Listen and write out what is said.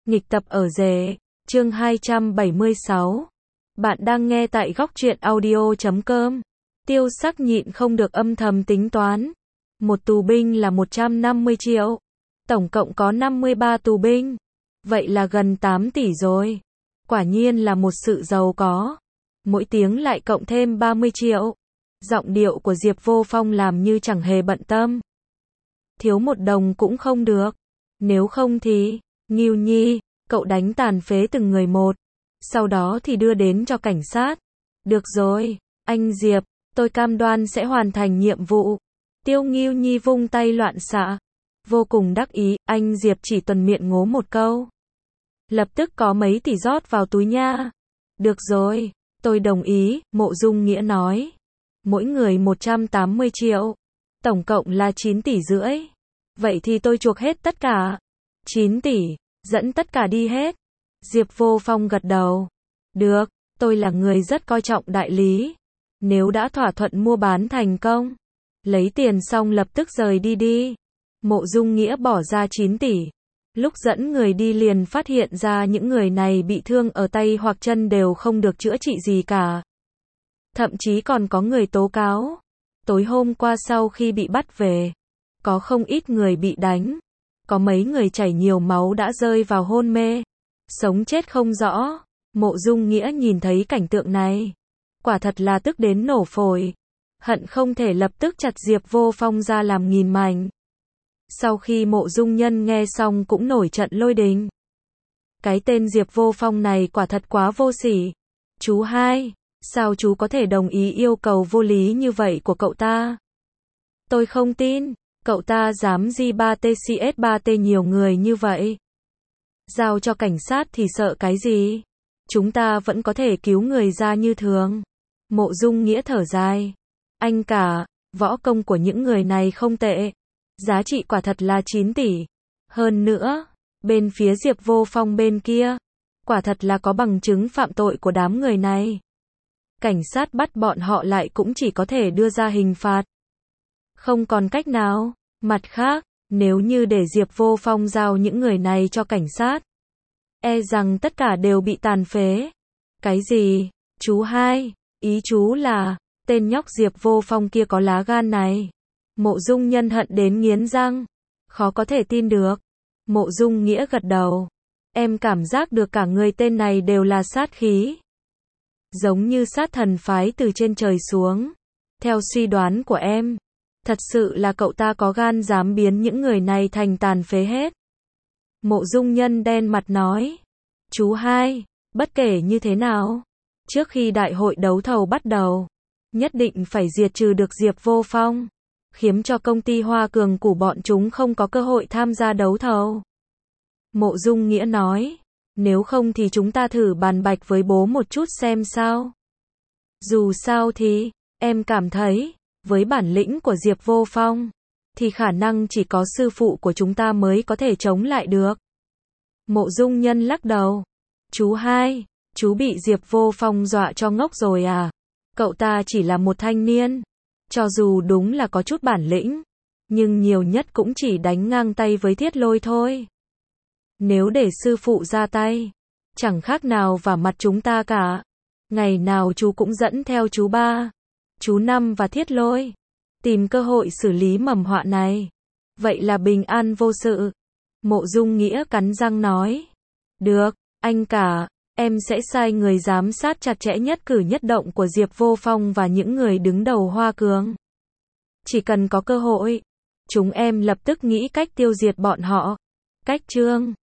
Nghịch tập ở rể, chương 276. Bạn đang nghe tại góc truyện audio.com. Tiêu Sắc nhịn không được âm thầm tính toán. Một tù binh là 150 triệu. Tổng cộng có 53 tù binh. Vậy là gần 8 tỷ rồi. Quả nhiên là một sự giàu có. Mỗi tiếng lại cộng thêm 30 triệu. Giọng điệu của Diệp Vô Phong làm như chẳng hề bận tâm. Thiếu một đồng cũng không được. Nếu không thì, Ngưu Nhi, cậu đánh tàn phế từng người một. Sau đó thì đưa đến cho cảnh sát. Được rồi, anh Diệp, tôi cam đoan sẽ hoàn thành nhiệm vụ. Tiêu Ngưu Nhi vung tay loạn xạ. Vô cùng đắc ý, anh Diệp chỉ tuần miệng ngố một câu. Lập tức có mấy tỷ rót vào túi nha. Được rồi, tôi đồng ý, Mộ Dung Nghĩa nói. Mỗi người 180 triệu. Tổng cộng là 9 tỷ rưỡi. Vậy thì tôi chuộc hết tất cả. 9 tỷ, dẫn tất cả đi hết. Diệp Vô Phong gật đầu. Được, tôi là người rất coi trọng đại lý. Nếu đã thỏa thuận mua bán thành công, lấy tiền xong lập tức rời đi đi. Mộ Dung Nghĩa bỏ ra 9 tỷ. Lúc dẫn người đi liền phát hiện ra những người này bị thương ở tay hoặc chân đều không được chữa trị gì cả. Thậm chí còn có người tố cáo. Tối hôm qua sau khi bị bắt về, có không ít người bị đánh. Có mấy người chảy nhiều máu đã rơi vào hôn mê. Sống chết không rõ. Mộ Dung Nghĩa nhìn thấy cảnh tượng này. Quả thật là tức đến nổ phổi. Hận không thể lập tức chặt Diệp Vô Phong ra làm nghìn mảnh. Sau khi Mộ Dung Nhân nghe xong cũng nổi trận lôi đình. Cái tên Diệp Vô Phong này quả thật quá vô sỉ. Chú hai, sao chú có thể đồng ý yêu cầu vô lý như vậy của cậu ta? Tôi không tin, cậu ta dám di 3TCS3T nhiều người như vậy. Giao cho cảnh sát thì sợ cái gì? Chúng ta vẫn có thể cứu người ra như thường. Mộ Dung Nghĩa thở dài. Anh cả, võ công của những người này không tệ. Giá trị quả thật là 9 tỷ. Hơn nữa, bên phía Diệp Vô Phong bên kia, quả thật là có bằng chứng phạm tội của đám người này. Cảnh sát bắt bọn họ lại cũng chỉ có thể đưa ra hình phạt. Không còn cách nào. Mặt khác, nếu như để Diệp Vô Phong giao những người này cho cảnh sát, e rằng tất cả đều bị tàn phế. Cái gì? Chú hai, ý chú là, tên nhóc Diệp Vô Phong kia có lá gan này. Mộ Dung Nhân hận đến nghiến răng. Khó có thể tin được. Mộ Dung Nghĩa gật đầu. Em cảm giác được cả người tên này đều là sát khí. Giống như sát thần phái từ trên trời xuống. Theo suy đoán của em, thật sự là cậu ta có gan dám biến những người này thành tàn phế hết. Mộ Dung Nhân đen mặt nói. Chú hai, bất kể như thế nào, trước khi đại hội đấu thầu bắt đầu, nhất định phải diệt trừ được Diệp Vô Phong, khiến cho công ty Hoa Cường của bọn chúng không có cơ hội tham gia đấu thầu. Mộ Dung Nghĩa nói. Nếu không thì chúng ta thử bàn bạch với bố một chút xem sao. Dù sao thì, em cảm thấy, với bản lĩnh của Diệp Vô Phong, thì khả năng chỉ có sư phụ của chúng ta mới có thể chống lại được. Mộ Dung Nhân lắc đầu. Chú hai, chú bị Diệp Vô Phong dọa cho ngốc rồi à? Cậu ta chỉ là một thanh niên. Cho dù đúng là có chút bản lĩnh, nhưng nhiều nhất cũng chỉ đánh ngang tay với Thiết Lôi thôi. Nếu để sư phụ ra tay, chẳng khác nào vào mặt chúng ta cả. Ngày nào chú cũng dẫn theo chú ba, chú năm và Thiết Lôi, tìm cơ hội xử lý mầm họa này. Vậy là bình an vô sự. Mộ Dung Nghĩa cắn răng nói. Được, anh cả, em sẽ sai người giám sát chặt chẽ nhất cử nhất động của Diệp Vô Phong và những người đứng đầu Hoa Cường. Chỉ cần có cơ hội, chúng em lập tức nghĩ cách tiêu diệt bọn họ. Cách chương